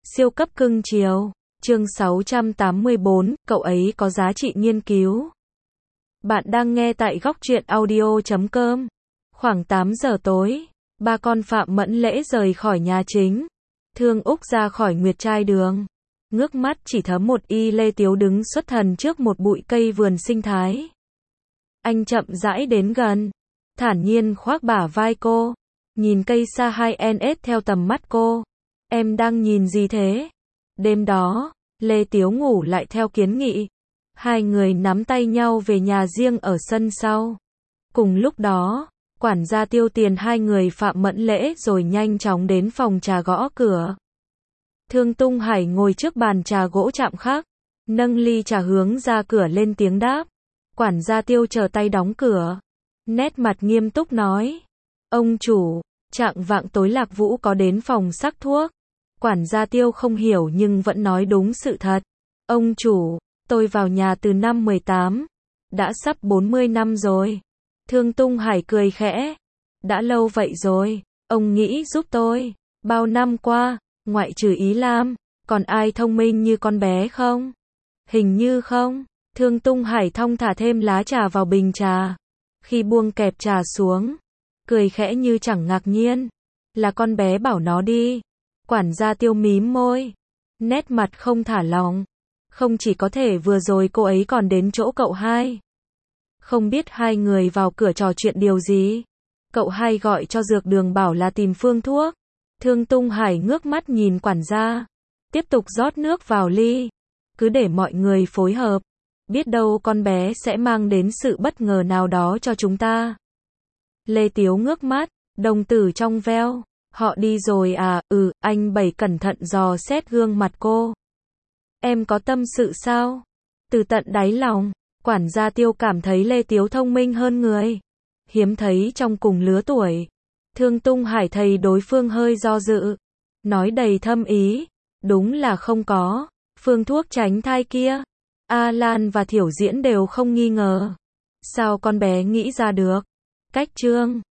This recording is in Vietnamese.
Siêu cấp cưng chiều. Chương 684, cậu ấy có giá trị nghiên cứu. Bạn đang nghe tại góc truyện audio.com. Khoảng 8 giờ tối, ba con Phạm Mẫn Lễ rời khỏi nhà chính. Thương Úc ra khỏi Nguyệt Trai Đường. Ngước mắt chỉ thấm một y Lê Tiếu đứng xuất thần trước một bụi cây vườn sinh thái. Anh chậm rãi đến gần, thản nhiên khoác bả vai cô, nhìn cây sa 2NS theo tầm mắt cô. Em đang nhìn gì thế? Đêm đó, Lê Tiếu ngủ lại theo kiến nghị. Hai người nắm tay nhau về nhà riêng ở sân sau. Cùng lúc đó, quản gia tiêu tiền hai người Phạm Mẫn Lễ rồi nhanh chóng đến phòng trà gõ cửa. Thương Tung Hải ngồi trước bàn trà gỗ chạm khắc, nâng ly trà hướng ra cửa lên tiếng đáp. Quản gia Tiêu chờ tay đóng cửa, nét mặt nghiêm túc nói: ông chủ, chạng vạng tối Lạc Vũ có đến phòng sắc thuốc. Quản gia Tiêu không hiểu nhưng vẫn nói đúng sự thật. Ông chủ, tôi vào nhà từ năm 18, đã sắp 40 năm rồi. Thương Tung Hải cười khẽ. Đã lâu vậy rồi, ông nghĩ giúp tôi. Bao năm qua, ngoại trừ Ý Lam, còn ai thông minh như con bé không? Hình như không. Thương Tung Hải thong thả thêm lá trà vào bình trà. Khi buông kẹp trà xuống, cười khẽ như chẳng ngạc nhiên. Là con bé bảo nó đi. Quản gia Tiêu mím môi, nét mặt không thả lỏng. Không chỉ có thể vừa rồi cô ấy còn đến chỗ cậu hai. Không biết hai người vào cửa trò chuyện điều gì. Cậu hai gọi cho dược đường bảo là tìm phương thuốc. Thương Tung Hải ngước mắt nhìn quản gia, tiếp tục rót nước vào ly. Cứ để mọi người phối hợp. Biết đâu con bé sẽ mang đến sự bất ngờ nào đó cho chúng ta. Lê Tiếu ngước mắt, đồng tử trong veo. Họ đi rồi à? Anh Bảy cẩn thận dò xét gương mặt cô. Em có tâm sự sao? Từ tận đáy lòng, quản gia Tiêu cảm thấy Lê Tiếu thông minh hơn người. Hiếm thấy trong cùng lứa tuổi. Thương Tung Hải thấy đối phương hơi do dự, nói đầy thâm ý. Đúng là không có. Phương thuốc tránh thai kia, A Lan và Thiểu Diễn đều không nghi ngờ. Sao con bé nghĩ ra được? Cách Trương